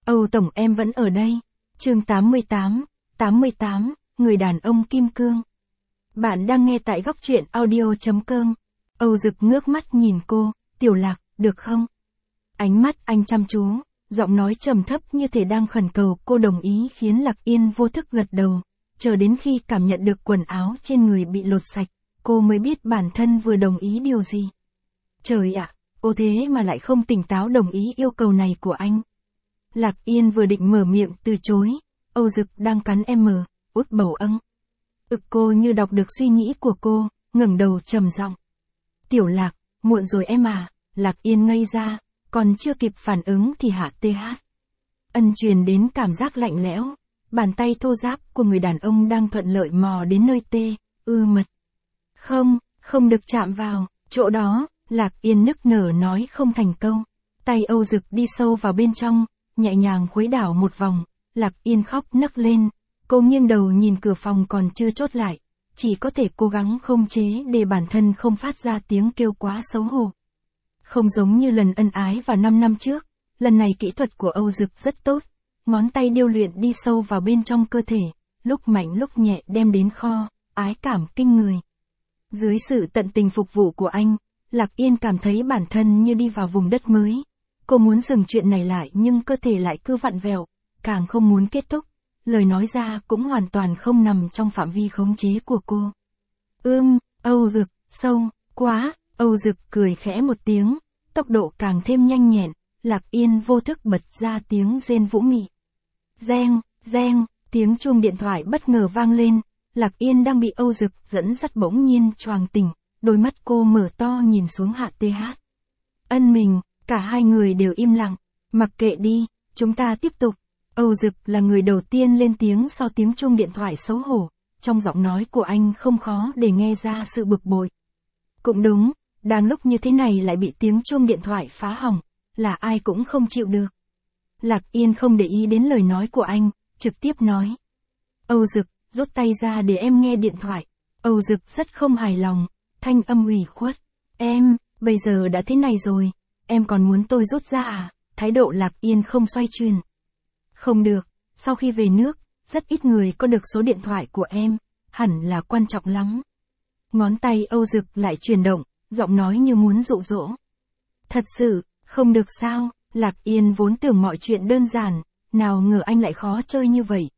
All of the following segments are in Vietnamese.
Âu Tổng em vẫn ở đây. Chương 88, người đàn ông kim cương. Bạn đang nghe tại góc truyện audio.com. Âu Dực ngước mắt nhìn cô, Tiểu Lạc, được không? Ánh mắt anh chăm chú, giọng nói trầm thấp như thể đang khẩn cầu cô đồng ý khiến Lạc Yên vô thức gật đầu. Chờ đến khi cảm nhận được quần áo trên người bị lột sạch, cô mới biết bản thân vừa đồng ý điều gì. Trời ạ, cô thế mà lại không tỉnh táo đồng ý yêu cầu này của anh. Lạc Yên vừa định mở miệng từ chối, Âu Dực đang cắn út bầu âng. Cô như đọc được suy nghĩ của cô, ngẩng đầu trầm giọng. Tiểu Lạc, muộn rồi em à. Lạc Yên ngây ra, còn chưa kịp phản ứng thì Hạ TH. Ân truyền đến cảm giác lạnh lẽo, bàn tay thô ráp của người đàn ông đang thuận lợi mò đến nơi mật. Không được chạm vào, chỗ đó, Lạc Yên nức nở nói không thành câu. Tay Âu Dực đi sâu vào bên trong, nhẹ nhàng khuấy đảo một vòng, Lạc Yên khóc nấc lên. Cô nghiêng đầu nhìn cửa phòng còn chưa chốt lại, chỉ có thể cố gắng khống chế để bản thân không phát ra tiếng kêu quá xấu hổ. Không giống như lần ân ái vào 5 năm trước, lần này kỹ thuật của Âu Dực rất tốt, ngón tay điêu luyện đi sâu vào bên trong cơ thể, lúc mạnh lúc nhẹ đem đến ái cảm kinh người. Dưới sự tận tình phục vụ của anh, Lạc Yên cảm thấy bản thân như đi vào vùng đất mới. Cô muốn dừng chuyện này lại nhưng cơ thể lại cứ vặn vẹo, càng không muốn kết thúc. Lời nói ra cũng hoàn toàn không nằm trong phạm vi khống chế của cô. Âu Dực, sâu, quá, Âu Dực cười khẽ một tiếng, tốc độ càng thêm nhanh nhẹn, Lạc Yên vô thức bật ra tiếng rên vũ mị. Reng, tiếng chuông điện thoại bất ngờ vang lên, Lạc Yên đang bị Âu Dực dẫn dắt bỗng nhiên choàng tỉnh, đôi mắt cô mở to nhìn xuống Hạ TH. Ân mình, cả hai người đều im lặng, mặc kệ đi, chúng ta tiếp tục. Âu Dực là người đầu tiên lên tiếng sau tiếng chuông điện thoại xấu hổ, trong giọng nói của anh không khó để nghe ra sự bực bội. Cũng đúng, đang lúc như thế này lại bị tiếng chuông điện thoại phá hỏng, là ai cũng không chịu được. Lạc Yên không để ý đến lời nói của anh, trực tiếp nói. Âu Dực, rút tay ra để em nghe điện thoại. Âu Dực rất không hài lòng, thanh âm ủy khuất. Em, bây giờ đã thế này rồi, em còn muốn tôi rút ra à? Thái độ Lạc Yên không xoay chuyển. Không được, sau khi về nước, rất ít người có được số điện thoại của em, hẳn là quan trọng lắm. Ngón tay Âu Dực lại chuyển động, giọng nói như muốn dụ dỗ. Thật sự, không được sao? Lạc Yên vốn tưởng mọi chuyện đơn giản, nào ngờ anh lại khó chơi như vậy,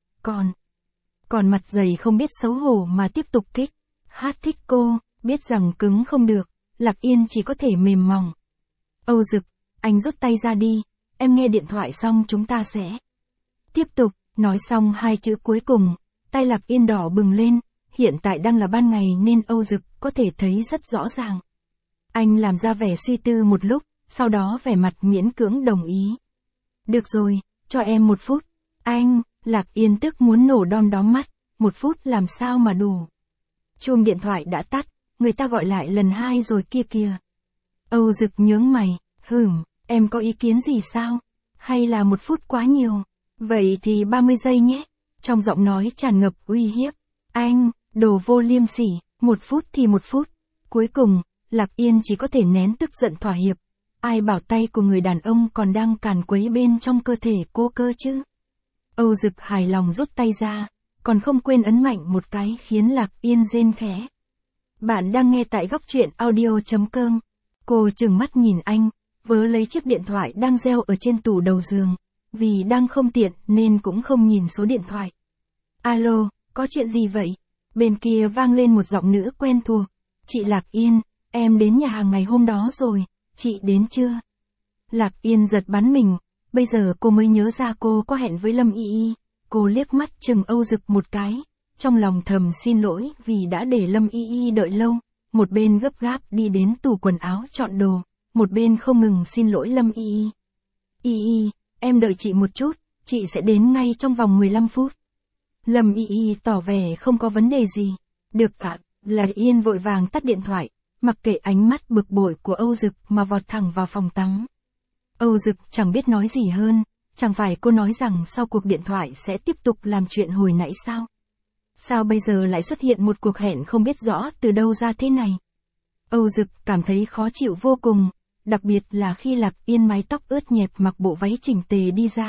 còn mặt dày không biết xấu hổ mà tiếp tục thích cô, biết rằng cứng không được, Lạc Yên chỉ có thể mềm mỏng. Âu Dực, anh rút tay ra đi, em nghe điện thoại xong chúng ta sẽ tiếp tục. Nói xong hai chữ cuối cùng, tay Lạc Yên đỏ bừng lên, hiện tại đang là ban ngày nên Âu Dực có thể thấy rất rõ ràng. Anh làm ra vẻ suy tư một lúc, sau đó vẻ mặt miễn cưỡng đồng ý. Được rồi, cho em 1 phút. Anh, Lạc Yên tức muốn nổ đom mắt, 1 phút làm sao mà đủ. Chuông điện thoại đã tắt, người ta gọi lại lần 2 rồi kìa. Âu Dực nhướng mày, em có ý kiến gì sao? Hay là 1 phút quá nhiều? Vậy thì 30 giây nhé. Trong giọng nói tràn ngập uy hiếp. Anh, đồ vô liêm sỉ, 1 phút thì 1 phút. Cuối cùng, Lạc Yên chỉ có thể nén tức giận thỏa hiệp. Ai bảo tay của người đàn ông còn đang càn quấy bên trong cơ thể cô cơ chứ? Âu Dực hài lòng rút tay ra, còn không quên ấn mạnh một cái khiến Lạc Yên rên khẽ. Bạn đang nghe tại góc truyện audio.com. Cô trừng mắt nhìn anh, vớ lấy chiếc điện thoại đang reo ở trên tủ đầu giường. Vì đang không tiện nên cũng không nhìn số điện thoại. Alo, có chuyện gì vậy? Bên kia vang lên một giọng nữ quen thuộc. Chị Lạc Yên, em đến nhà hàng ngày hôm đó rồi, chị đến chưa? Lạc Yên giật bắn mình, bây giờ cô mới nhớ ra cô có hẹn với Lâm Y. Cô liếc mắt chừng Âu Dực một cái, trong lòng thầm xin lỗi vì đã để Lâm Y đợi lâu, một bên gấp gáp đi đến tủ quần áo chọn đồ, một bên không ngừng xin lỗi Lâm Y. Em đợi chị một chút, chị sẽ đến ngay trong vòng 15 phút. Lâm Y tỏ vẻ không có vấn đề gì. Được ạ, Lạc Yên vội vàng tắt điện thoại, mặc kệ ánh mắt bực bội của Âu Dực mà vọt thẳng vào phòng tắm. Âu Dực chẳng biết nói gì hơn, chẳng phải cô nói rằng sau cuộc điện thoại sẽ tiếp tục làm chuyện hồi nãy sao? Sao bây giờ lại xuất hiện một cuộc hẹn không biết rõ từ đâu ra thế này? Âu Dực cảm thấy khó chịu vô cùng. Đặc biệt là khi Lạc Yên mái tóc ướt nhẹp mặc bộ váy chỉnh tề đi ra,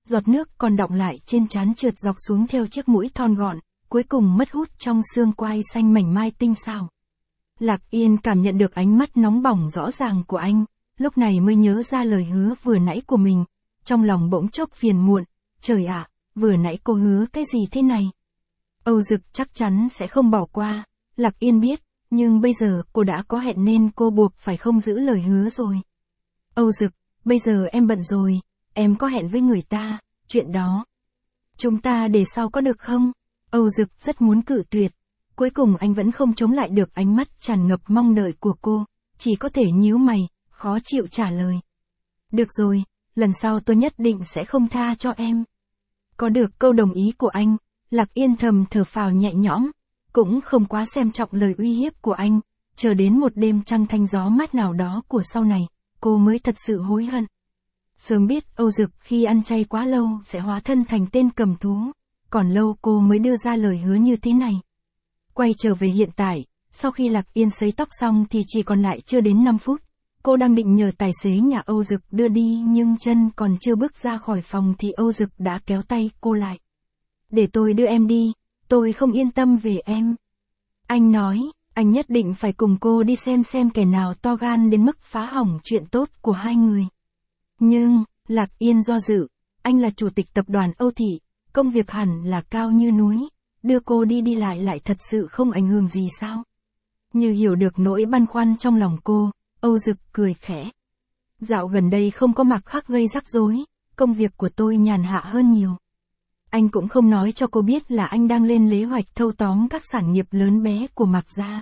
giọt nước còn đọng lại trên trán trượt dọc xuống theo chiếc mũi thon gọn, cuối cùng mất hút trong xương quai xanh mảnh mai tinh xảo. Lạc Yên cảm nhận được ánh mắt nóng bỏng rõ ràng của anh, lúc này mới nhớ ra lời hứa vừa nãy của mình, trong lòng bỗng chốc phiền muộn, trời ạ, vừa nãy cô hứa cái gì thế này? Âu Dực chắc chắn sẽ không bỏ qua, Lạc Yên biết, nhưng bây giờ cô đã có hẹn nên cô buộc phải không giữ lời hứa rồi. Âu Dực, bây giờ em bận rồi, em có hẹn với người ta, chuyện đó. Chúng ta để sau có được không? Âu Dực rất muốn cự tuyệt, cuối cùng anh vẫn không chống lại được ánh mắt tràn ngập mong đợi của cô, chỉ có thể nhíu mày, khó chịu trả lời. Được rồi, lần sau tôi nhất định sẽ không tha cho em. Có được câu đồng ý của anh, Lạc Yên thầm thở phào nhẹ nhõm, cũng không quá xem trọng lời uy hiếp của anh, chờ đến một đêm trăng thanh gió mát nào đó của sau này, cô mới thật sự hối hận. Sớm biết Âu Dực khi ăn chay quá lâu sẽ hóa thân thành tên cầm thú, còn lâu cô mới đưa ra lời hứa như thế này. Quay trở về hiện tại, sau khi Lạc Yên sấy tóc xong thì chỉ còn lại chưa đến 5 phút. Cô đang định nhờ tài xế nhà Âu Dực đưa đi nhưng chân còn chưa bước ra khỏi phòng thì Âu Dực đã kéo tay cô lại. Để tôi đưa em đi, tôi không yên tâm về em. Anh nói, anh nhất định phải cùng cô đi xem kẻ nào to gan đến mức phá hỏng chuyện tốt của hai người. Nhưng, Lạc Yên do dự, anh là chủ tịch tập đoàn Âu Thị, công việc hẳn là cao như núi, đưa cô đi lại thật sự không ảnh hưởng gì sao? Như hiểu được nỗi băn khoăn trong lòng cô, Âu Dực cười khẽ. Dạo gần đây không có Mạc Khắc gây rắc rối, công việc của tôi nhàn hạ hơn nhiều. Anh cũng không nói cho cô biết là anh đang lên kế hoạch thâu tóm các sản nghiệp lớn bé của Mạc gia.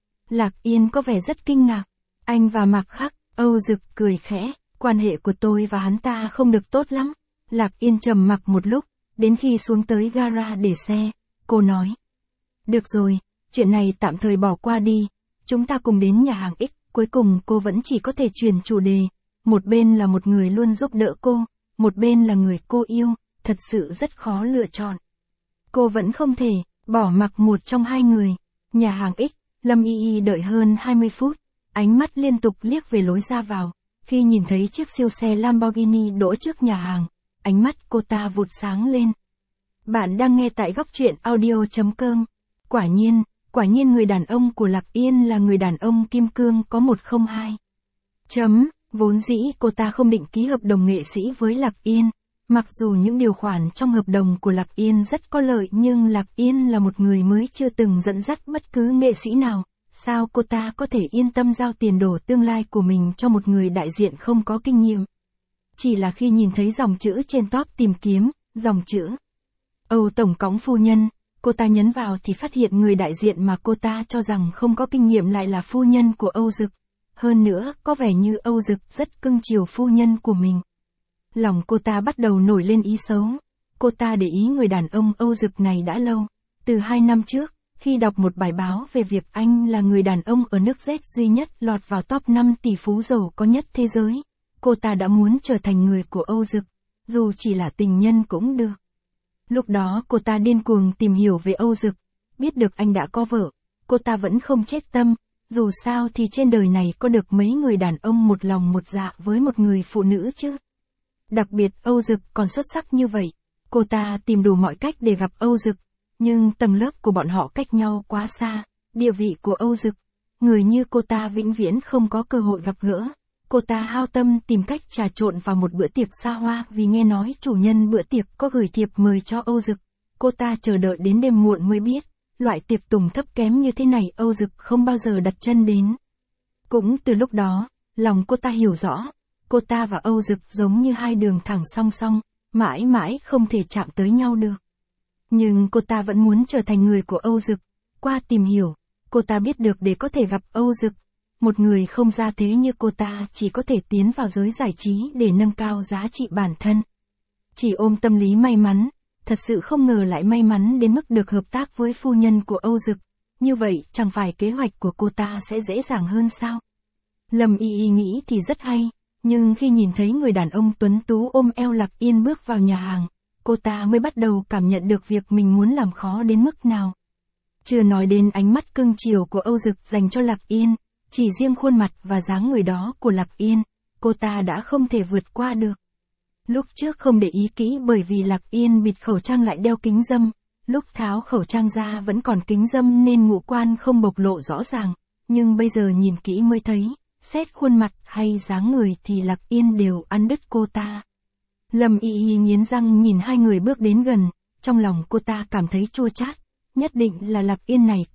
Lạc Yên có vẻ rất kinh ngạc. Anh và Mạc Khắc, Âu Dực cười khẽ, quan hệ của tôi và hắn ta không được tốt lắm. Lạc Yên trầm mặc một lúc, đến khi xuống tới gara để xe, cô nói. Được rồi, chuyện này tạm thời bỏ qua đi, chúng ta cùng đến nhà hàng X. Cuối cùng cô vẫn chỉ có thể chuyển chủ đề, một bên là một người luôn giúp đỡ cô, một bên là người cô yêu, thật sự rất khó lựa chọn. Cô vẫn không thể bỏ mặc một trong hai người. Nhà hàng X, Lâm Y Y đợi hơn 20 phút, ánh mắt liên tục liếc về lối ra vào, khi nhìn thấy chiếc siêu xe Lamborghini đỗ trước nhà hàng, ánh mắt cô ta vụt sáng lên. Bạn đang nghe tại góc truyện audio.com. Quả nhiên người đàn ông của Lạc Yên là người đàn ông kim cương có 102. Vốn dĩ cô ta không định ký hợp đồng nghệ sĩ với Lạc Yên, mặc dù những điều khoản trong hợp đồng của Lạc Yên rất có lợi nhưng Lạc Yên là một người mới chưa từng dẫn dắt bất cứ nghệ sĩ nào, sao cô ta có thể yên tâm giao tiền đồ tương lai của mình cho một người đại diện không có kinh nghiệm. Chỉ là khi nhìn thấy dòng chữ trên top tìm kiếm, dòng chữ Âu Tổng Cõng Phu Nhân, cô ta nhấn vào thì phát hiện người đại diện mà cô ta cho rằng không có kinh nghiệm lại là phu nhân của Âu Dực. Hơn nữa, có vẻ như Âu Dực rất cưng chiều phu nhân của mình. Lòng cô ta bắt đầu nổi lên ý xấu. Cô ta để ý người đàn ông Âu Dực này đã lâu. Từ 2 năm trước, khi đọc một bài báo về việc anh là người đàn ông ở nước Z duy nhất lọt vào top 5 tỷ phú giàu có nhất thế giới, cô ta đã muốn trở thành người của Âu Dực, dù chỉ là tình nhân cũng được. Lúc đó cô ta điên cuồng tìm hiểu về Âu Dực, biết được anh đã có vợ, cô ta vẫn không chết tâm, dù sao thì trên đời này có được mấy người đàn ông một lòng một dạ với một người phụ nữ chứ. Đặc biệt Âu Dực còn xuất sắc như vậy, cô ta tìm đủ mọi cách để gặp Âu Dực, nhưng tầng lớp của bọn họ cách nhau quá xa, địa vị của Âu Dực, người như cô ta vĩnh viễn không có cơ hội gặp gỡ. Cô ta hao tâm tìm cách trà trộn vào một bữa tiệc xa hoa vì nghe nói chủ nhân bữa tiệc có gửi thiệp mời cho Âu Dực. Cô ta chờ đợi đến đêm muộn mới biết, loại tiệc tùng thấp kém như thế này Âu Dực không bao giờ đặt chân đến. Cũng từ lúc đó, lòng cô ta hiểu rõ, cô ta và Âu Dực giống như hai đường thẳng song song, mãi mãi không thể chạm tới nhau được. Nhưng cô ta vẫn muốn trở thành người của Âu Dực. Qua tìm hiểu, cô ta biết được để có thể gặp Âu Dực, một người không ra thế như cô ta chỉ có thể tiến vào giới giải trí để nâng cao giá trị bản thân. Chỉ ôm tâm lý may mắn, thật sự không ngờ lại may mắn đến mức được hợp tác với phu nhân của Âu Dực. Như vậy chẳng phải kế hoạch của cô ta sẽ dễ dàng hơn sao? Lâm Y Y nghĩ thì rất hay, nhưng khi nhìn thấy người đàn ông tuấn tú ôm eo Lạc Yên bước vào nhà hàng, cô ta mới bắt đầu cảm nhận được việc mình muốn làm khó đến mức nào. Chưa nói đến ánh mắt cưng chiều của Âu Dực dành cho Lạc Yên, chỉ riêng khuôn mặt và dáng người đó của Lạc Yên, cô ta đã không thể vượt qua được. Lúc trước không để ý kỹ bởi vì Lạc Yên bịt khẩu trang lại đeo kính râm, lúc tháo khẩu trang ra vẫn còn kính râm nên ngũ quan không bộc lộ rõ ràng, nhưng bây giờ nhìn kỹ mới thấy, xét khuôn mặt hay dáng người thì Lạc Yên đều ăn đứt cô ta. Lâm Y Y nghiến răng nhìn hai người bước đến gần, trong lòng cô ta cảm thấy chua chát, nhất định là Lạc Yên này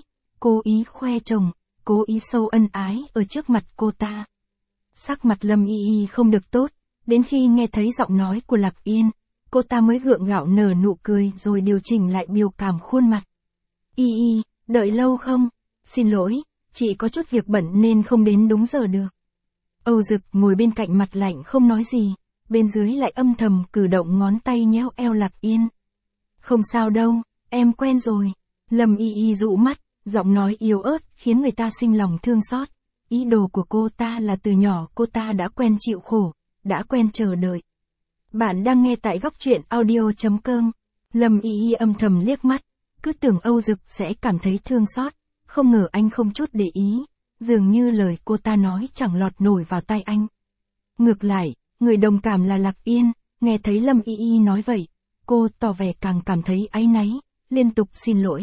cố ý khoe chồng, cố ý sâu ân ái ở trước mặt cô ta. Sắc mặt Lâm Y Y không được tốt, đến khi nghe thấy giọng nói của Lạc Yên, cô ta mới gượng gạo nở nụ cười rồi điều chỉnh lại biểu cảm khuôn mặt. Y Y, đợi lâu không? Xin lỗi, chị có chút việc bận nên không đến đúng giờ được. Âu Dực ngồi bên cạnh mặt lạnh không nói gì, bên dưới lại âm thầm cử động ngón tay nhéo eo Lạc Yên. Không sao đâu, em quen rồi. Lâm Y Y dụ mắt, giọng nói yếu ớt khiến người ta sinh lòng thương xót. Ý đồ của cô ta là từ nhỏ cô ta đã quen chịu khổ, đã quen chờ đợi. Bạn đang nghe tại góc truyện audio.com. Lâm Y Y âm thầm liếc mắt, cứ tưởng Âu Dực sẽ cảm thấy thương xót, không ngờ anh không chút để ý, dường như lời cô ta nói chẳng lọt nổi vào tai anh. Ngược lại, người đồng cảm là Lạc Yên, nghe thấy Lâm Y Y nói vậy, cô tỏ vẻ càng cảm thấy áy náy, liên tục xin lỗi.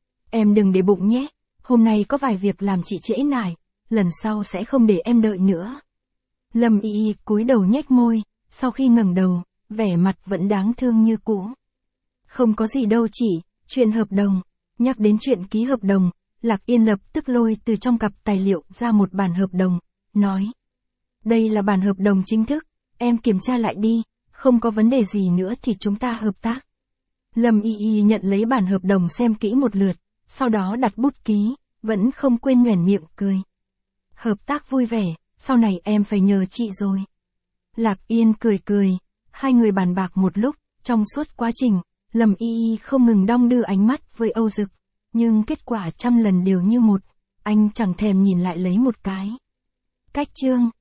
Em đừng để bụng nhé, hôm nay có vài việc làm chị trễ nải, lần sau sẽ không để em đợi nữa. Lâm Y Y cúi đầu nhếch môi, sau khi ngẩng đầu, vẻ mặt vẫn đáng thương như cũ. Không có gì đâu chị, chuyện hợp đồng. Nhắc đến chuyện ký hợp đồng, Lạc Yên lập tức lôi từ trong cặp tài liệu ra một bản hợp đồng, nói. Đây là bản hợp đồng chính thức, em kiểm tra lại đi, không có vấn đề gì nữa thì chúng ta hợp tác. Lâm Y Y nhận lấy bản hợp đồng xem kỹ một lượt, sau đó đặt bút ký, vẫn không quên nhoẻn miệng cười. Hợp tác vui vẻ, sau này em phải nhờ chị rồi. Lạc Yên cười cười, hai người bàn bạc một lúc, trong suốt quá trình, Lâm Y Y không ngừng đong đưa ánh mắt với Âu Dực, nhưng kết quả trăm lần đều như một, anh chẳng thèm nhìn lại lấy một cái. Cách chương